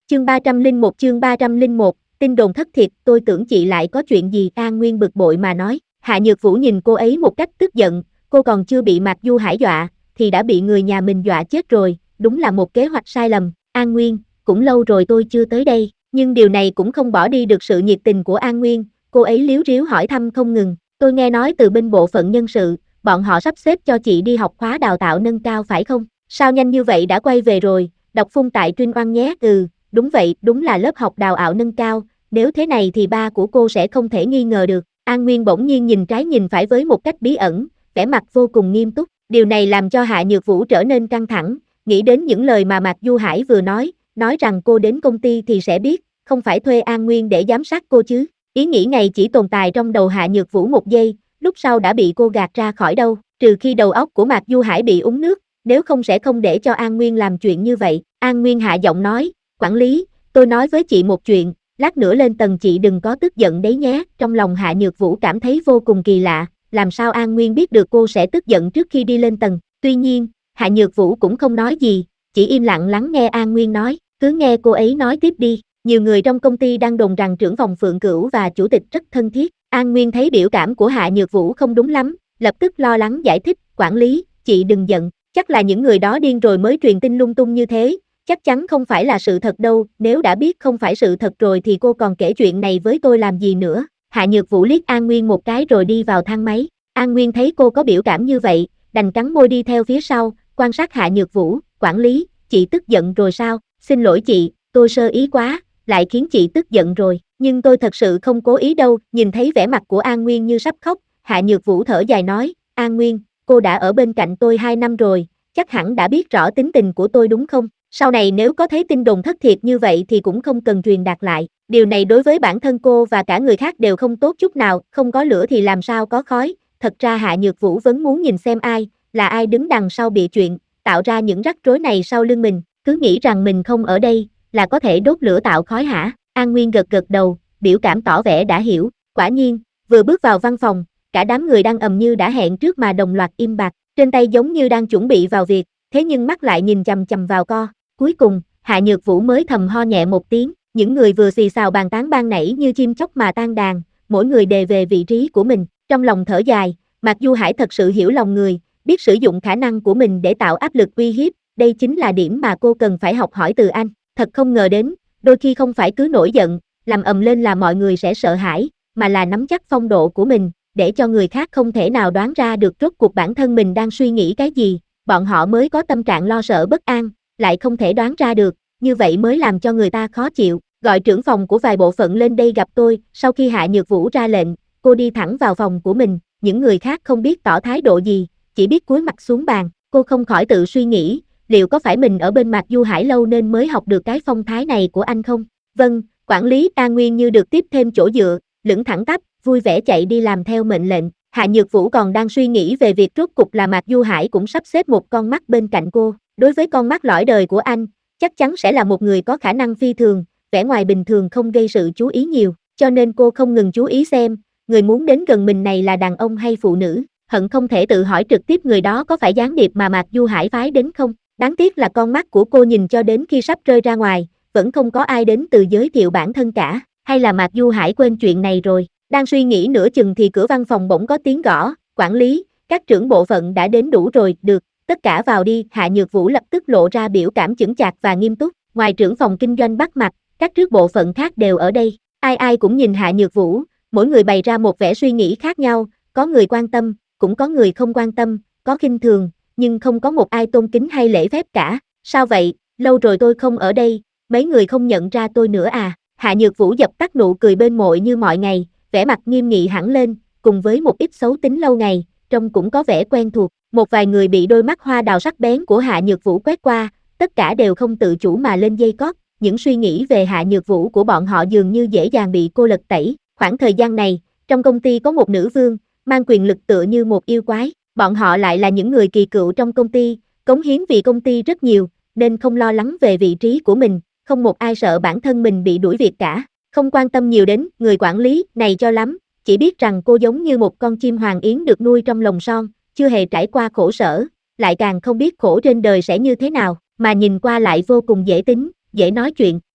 chương 301, tin đồn thất thiệt, tôi tưởng chị lại có chuyện gì, An Nguyên bực bội mà nói. Hạ Nhược Vũ nhìn cô ấy một cách tức giận, cô còn chưa bị Mạc Du Hải dọa, thì đã bị người nhà mình dọa chết rồi, đúng là một kế hoạch sai lầm. An Nguyên, cũng lâu rồi tôi chưa tới đây, nhưng điều này cũng không bỏ đi được sự nhiệt tình của An Nguyên, cô ấy líu ríu hỏi thăm không ngừng. Tôi nghe nói từ bên bộ phận nhân sự, bọn họ sắp xếp cho chị đi học khóa đào tạo nâng cao phải không? Sao nhanh như vậy đã quay về rồi, đọc phun tại Trinh Oan nhé. Đúng vậy, đúng là lớp học đào tạo nâng cao, nếu thế này thì ba của cô sẽ không thể nghi ngờ được. An Nguyên bỗng nhiên nhìn trái nhìn phải với một cách bí ẩn, vẻ mặt vô cùng nghiêm túc. Điều này làm cho Hạ Nhược Vũ trở nên căng thẳng, nghĩ đến những lời mà Mạc Du Hải vừa nói rằng cô đến công ty thì sẽ biết, không phải thuê An Nguyên để giám sát cô chứ. Ý nghĩ này chỉ tồn tại trong đầu Hạ Nhược Vũ một giây, lúc sau đã bị cô gạt ra khỏi đâu, trừ khi đầu óc của Mạc Du Hải bị uống nước, nếu không sẽ không để cho An Nguyên làm chuyện như vậy. An Nguyên hạ giọng nói, quản lý, tôi nói với chị một chuyện, lát nữa lên tầng chị đừng có tức giận đấy nhé. Trong lòng Hạ Nhược Vũ cảm thấy vô cùng kỳ lạ, làm sao An Nguyên biết được cô sẽ tức giận trước khi đi lên tầng. Tuy nhiên, Hạ Nhược Vũ cũng không nói gì, chỉ im lặng lắng nghe An Nguyên nói, cứ nghe cô ấy nói tiếp đi. Nhiều người trong công ty đang đồn rằng trưởng phòng Phượng Cửu và chủ tịch rất thân thiết. An Nguyên thấy biểu cảm của Hạ Nhược Vũ không đúng lắm, lập tức lo lắng giải thích, quản lý, chị đừng giận, chắc là những người đó điên rồi mới truyền tin lung tung như thế, chắc chắn không phải là sự thật đâu, nếu đã biết không phải sự thật rồi thì cô còn kể chuyện này với tôi làm gì nữa. Hạ Nhược Vũ liếc An Nguyên một cái rồi đi vào thang máy. An Nguyên thấy cô có biểu cảm như vậy, đành cắn môi đi theo phía sau, quan sát Hạ Nhược Vũ, quản lý, chị tức giận rồi sao? Xin lỗi chị, tôi sơ ý quá, lại khiến chị tức giận rồi, nhưng tôi thật sự không cố ý đâu. Nhìn thấy vẻ mặt của An Nguyên như sắp khóc, Hạ Nhược Vũ thở dài nói, An Nguyên, cô đã ở bên cạnh tôi 2 năm rồi, chắc hẳn đã biết rõ tính tình của tôi đúng không? Sau này nếu có thấy tin đồn thất thiệt như vậy thì cũng không cần truyền đạt lại, điều này đối với bản thân cô và cả người khác đều không tốt chút nào, không có lửa thì làm sao có khói. Thật ra Hạ Nhược Vũ vẫn muốn nhìn xem là ai đứng đằng sau bịa chuyện, tạo ra những rắc rối này sau lưng mình, cứ nghĩ rằng mình không ở đây, là có thể đốt lửa tạo khói hả? An Nguyên gật gật đầu, biểu cảm tỏ vẻ đã hiểu. Quả nhiên, vừa bước vào văn phòng, cả đám người đang ầm như đã hẹn trước mà đồng loạt im bặt, trên tay giống như đang chuẩn bị vào việc, thế nhưng mắt lại nhìn chằm chằm vào co. Cuối cùng, Hạ Nhược Vũ mới thầm ho nhẹ một tiếng, những người vừa xì xào bàn tán ban nãy như chim chóc mà tan đàn, mỗi người đề về vị trí của mình, trong lòng thở dài, Mạc Du Hải thật sự hiểu lòng người, biết sử dụng khả năng của mình để tạo áp lực uy hiếp, đây chính là điểm mà cô cần phải học hỏi từ anh. Thật không ngờ đến, đôi khi không phải cứ nổi giận, làm ầm lên là mọi người sẽ sợ hãi, mà là nắm chắc phong độ của mình, để cho người khác không thể nào đoán ra được rốt cuộc bản thân mình đang suy nghĩ cái gì, bọn họ mới có tâm trạng lo sợ bất an, lại không thể đoán ra được, như vậy mới làm cho người ta khó chịu. Gọi trưởng phòng của vài bộ phận lên đây gặp tôi. Sau khi Hạ Nhược Vũ ra lệnh, cô đi thẳng vào phòng của mình, những người khác không biết tỏ thái độ gì, chỉ biết cúi mặt xuống bàn. Cô không khỏi tự suy nghĩ, liệu có phải mình ở bên Mạc Du Hải lâu nên mới học được cái phong thái này của anh không? Vâng, quản lý. An Nguyên như được tiếp thêm chỗ dựa, lững thẳng tắp, vui vẻ chạy đi làm theo mệnh lệnh. Hạ Nhược Vũ còn đang suy nghĩ về việc rốt cục là Mạc Du Hải cũng sắp xếp một con mắt bên cạnh cô. Đối với con mắt lõi đời của anh, chắc chắn sẽ là một người có khả năng phi thường, vẻ ngoài bình thường không gây sự chú ý nhiều, cho nên cô không ngừng chú ý xem, người muốn đến gần mình này là đàn ông hay phụ nữ, hận không thể tự hỏi trực tiếp người đó có phải gián điệp mà Mạc Du Hải phái đến không. Đáng tiếc là con mắt của cô nhìn cho đến khi sắp rơi ra ngoài, vẫn không có ai đến từ giới thiệu bản thân cả, hay là Mạc Du Hải quên chuyện này rồi. Đang suy nghĩ nửa chừng thì cửa văn phòng bỗng có tiếng gõ, quản lý, các trưởng bộ phận đã đến đủ rồi, được, tất cả vào đi. Hạ Nhược Vũ lập tức lộ ra biểu cảm chững chạc và nghiêm túc, ngoài trưởng phòng kinh doanh bắt mặt, các trước bộ phận khác đều ở đây, ai cũng nhìn Hạ Nhược Vũ, mỗi người bày ra một vẻ suy nghĩ khác nhau, có người quan tâm, cũng có người không quan tâm, có khinh thường, nhưng không có một ai tôn kính hay lễ phép cả. Sao vậy, lâu rồi tôi không ở đây, mấy người không nhận ra tôi nữa à? Hạ Nhược Vũ dập tắt nụ cười bên môi như mọi ngày, vẻ mặt nghiêm nghị hẳn lên, cùng với một ít xấu tính lâu ngày, trông cũng có vẻ quen thuộc. Một vài người bị đôi mắt hoa đào sắc bén của Hạ Nhược Vũ quét qua, tất cả đều không tự chủ mà lên dây cót, những suy nghĩ về Hạ Nhược Vũ của bọn họ dường như dễ dàng bị cô lật tẩy. Khoảng thời gian này, trong công ty có một nữ vương, mang quyền lực tựa như một yêu quái, bọn họ lại là những người kỳ cựu trong công ty, cống hiến vì công ty rất nhiều, nên không lo lắng về vị trí của mình, không một ai sợ bản thân mình bị đuổi việc cả, không quan tâm nhiều đến người quản lý này cho lắm, chỉ biết rằng cô giống như một con chim hoàng yến được nuôi trong lồng son, chưa hề trải qua khổ sở, lại càng không biết khổ trên đời sẽ như thế nào, mà nhìn qua lại vô cùng dễ tính, dễ nói chuyện.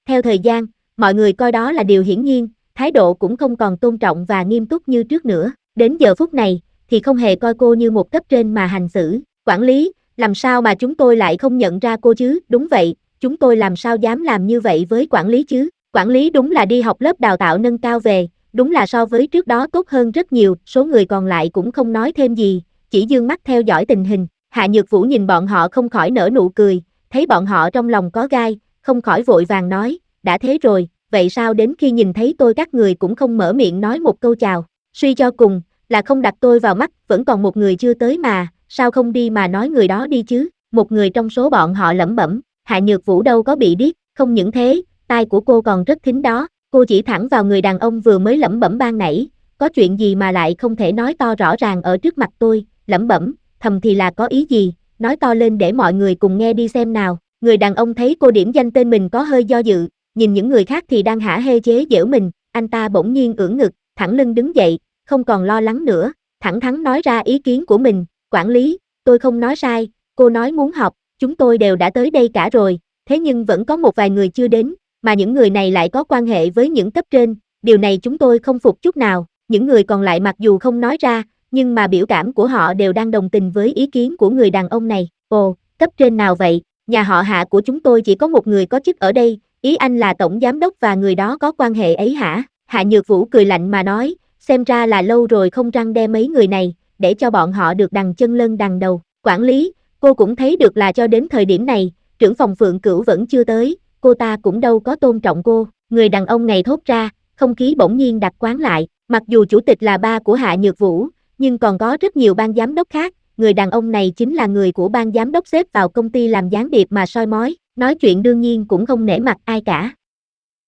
Theo thời gian, mọi người coi đó là điều hiển nhiên, thái độ cũng không còn tôn trọng và nghiêm túc như trước nữa. Đến giờ phút này, thì không hề coi cô như một cấp trên mà hành xử. Quản lý, làm sao mà chúng tôi lại không nhận ra cô chứ? Đúng vậy, chúng tôi làm sao dám làm như vậy với quản lý chứ? Quản lý đúng là đi học lớp đào tạo nâng cao về, đúng là so với trước đó tốt hơn rất nhiều, số người còn lại cũng không nói thêm gì, chỉ dương mắt theo dõi tình hình. Hạ Nhược Vũ nhìn bọn họ không khỏi nở nụ cười, thấy bọn họ trong lòng có gai, không khỏi vội vàng nói, đã thế rồi, vậy sao đến khi nhìn thấy tôi các người cũng không mở miệng nói một câu chào, suy cho cùng, là không đặt tôi vào mắt, vẫn còn một người chưa tới mà, sao không đi mà nói người đó đi chứ, một người trong số bọn họ lẩm bẩm, Hạ Nhược Vũ đâu có bị điếc, không những thế, tai của cô còn rất thính đó, cô chỉ thẳng vào người đàn ông vừa mới lẩm bẩm ban nãy, có chuyện gì mà lại không thể nói to rõ ràng ở trước mặt tôi, lẩm bẩm, thầm thì là có ý gì, nói to lên để mọi người cùng nghe đi xem nào, người đàn ông thấy cô điểm danh tên mình có hơi do dự, nhìn những người khác thì đang hả hê chế giễu mình, anh ta bỗng nhiên ưỡn ngực, thẳng lưng đứng dậy, không còn lo lắng nữa, thẳng thắn nói ra ý kiến của mình, quản lý, tôi không nói sai, cô nói muốn học, chúng tôi đều đã tới đây cả rồi, thế nhưng vẫn có một vài người chưa đến, mà những người này lại có quan hệ với những cấp trên, điều này chúng tôi không phục chút nào, những người còn lại mặc dù không nói ra, nhưng mà biểu cảm của họ đều đang đồng tình với ý kiến của người đàn ông này, ồ, cấp trên nào vậy, nhà họ Hạ của chúng tôi chỉ có một người có chức ở đây, ý anh là tổng giám đốc và người đó có quan hệ ấy hả? Hạ Nhược Vũ cười lạnh mà nói, xem ra là lâu rồi không răn đe mấy người này, để cho bọn họ được đằng chân lên đằng đầu. Quản lý, cô cũng thấy được là cho đến thời điểm này, trưởng phòng Phượng Cửu vẫn chưa tới, cô ta cũng đâu có tôn trọng cô. Người đàn ông này thốt ra, không khí bỗng nhiên đặc quán lại, mặc dù chủ tịch là ba của Hạ Nhược Vũ, nhưng còn có rất nhiều ban giám đốc khác, người đàn ông này chính là người của ban giám đốc xếp vào công ty làm gián điệp mà soi mói, nói chuyện đương nhiên cũng không nể mặt ai cả.